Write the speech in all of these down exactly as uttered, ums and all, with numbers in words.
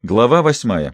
Глава восьмая.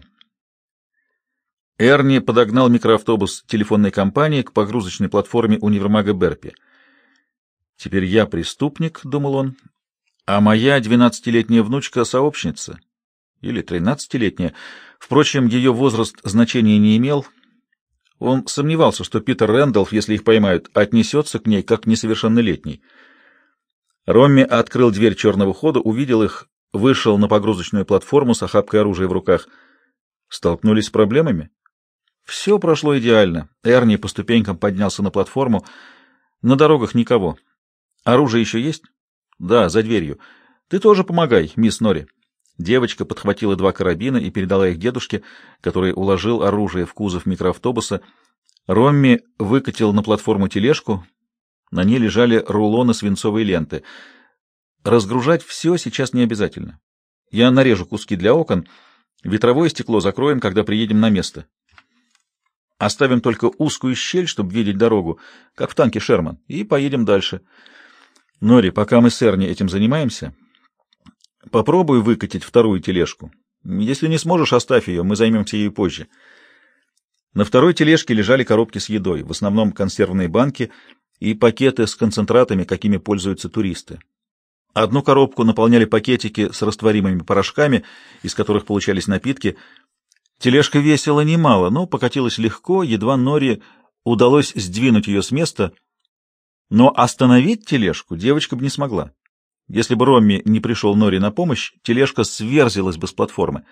Эрни подогнал микроавтобус телефонной компании к погрузочной платформе универмага Берпи. «Теперь я преступник», — думал он, — «а моя двенадцатилетняя внучка — сообщница. Или тринадцатилетняя. Впрочем, ее возраст значения не имел. Он сомневался, что Питер Рэндалф, если их поймают, отнесется к ней как к несовершеннолетней. Ромми открыл дверь черного хода, увидел их, вышел на погрузочную платформу с охапкой оружия в руках. Столкнулись с проблемами? Все прошло идеально. Эрни по ступенькам поднялся на платформу. На дорогах никого. Оружие еще есть? Да, за дверью. Ты тоже помогай, мисс Нори. Девочка подхватила два карабина и передала их дедушке, который уложил оружие в кузов микроавтобуса. Ромми выкатил на платформу тележку. На ней лежали рулоны свинцовой ленты. Разгружать все сейчас не обязательно. Я нарежу куски для окон. Ветровое стекло закроем, когда приедем на место. Оставим только узкую щель, чтобы видеть дорогу, как в танке «Шерман», и поедем дальше. Нори, пока мы с Эрни этим занимаемся, попробуй выкатить вторую тележку. Если не сможешь, оставь ее, мы займемся ею позже. На второй тележке лежали коробки с едой, в основном консервные банки и пакеты с концентратами, какими пользуются туристы. Одну коробку наполняли пакетики с растворимыми порошками, из которых получались напитки. Тележка весила немало, но покатилась легко, едва Нори удалось сдвинуть ее с места. Но остановить тележку девочка бы не смогла. Если бы Ромми не пришел Нори на помощь, тележка сверзилась бы с платформы.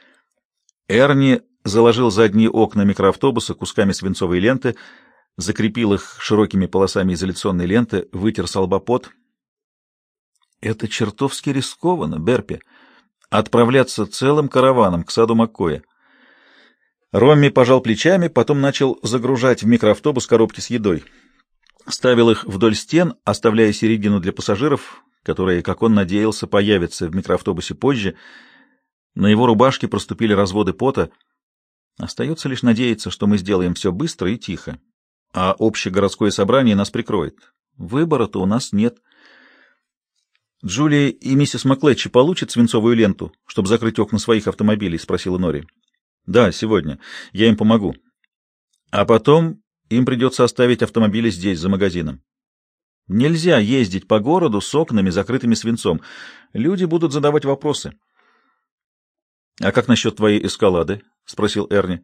Эрни заложил задние окна микроавтобуса кусками свинцовой ленты, закрепил их широкими полосами изоляционной ленты, вытер со лба пот. Это чертовски рискованно, Берпи, отправляться целым караваном к саду Маккоя. Ромми пожал плечами, потом начал загружать в микроавтобус коробки с едой. Ставил их вдоль стен, оставляя середину для пассажиров, которые, как он надеялся, появятся в микроавтобусе позже. На его рубашке проступили разводы пота. Остается лишь надеяться, что мы сделаем все быстро и тихо, а общегородское собрание нас прикроет. Выбора-то у нас нет. «Джулия и миссис Маклетчи получат свинцовую ленту, чтобы закрыть окна своих автомобилей?» — спросила Нори. «Да, сегодня. Я им помогу. А потом им придется оставить автомобили здесь, за магазином. Нельзя ездить по городу с окнами, закрытыми свинцом. Люди будут задавать вопросы». «А как насчет твоей эскалады?» — спросил Эрни.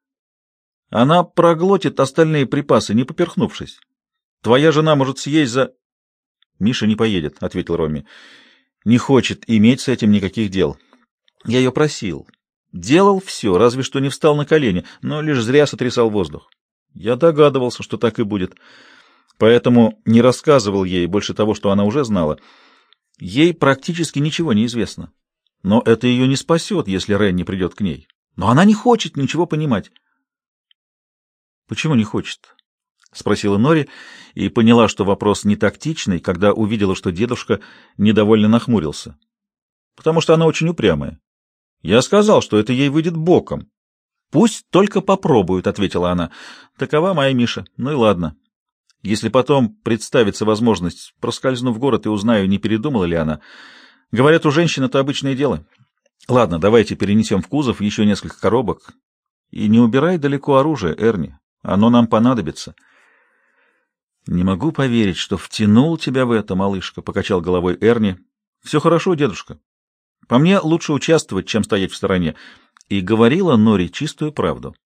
«Она проглотит остальные припасы, не поперхнувшись. Твоя жена может съесть за...» «Миша не поедет», — ответил Ромми. «Не хочет иметь с этим никаких дел. Я ее просил. Делал все, разве что не встал на колени, но лишь зря сотрясал воздух. Я догадывался, что так и будет, поэтому не рассказывал ей больше того, что она уже знала. Ей практически ничего не известно. Но это ее не спасет, если Ренни придет к ней. Но она не хочет ничего понимать». «Почему не хочет?» — спросила Нори и поняла, что вопрос не тактичный, когда увидела, что дедушка недовольно нахмурился. «Потому что она очень упрямая. Я сказал, что это ей выйдет боком. Пусть только попробуют», — ответила она. «Такова моя Миша. Ну и ладно. Если потом представится возможность, проскользну в город и узнаю, не передумала ли она. Говорят, у женщин это обычное дело. Ладно, давайте перенесем в кузов еще несколько коробок. И не убирай далеко оружие, Эрни. Оно нам понадобится». «Не могу поверить, что втянул тебя в это, малышка», — покачал головой Эрни. «Все хорошо, дедушка. По мне лучше участвовать, чем стоять в стороне». И говорила Нори чистую правду.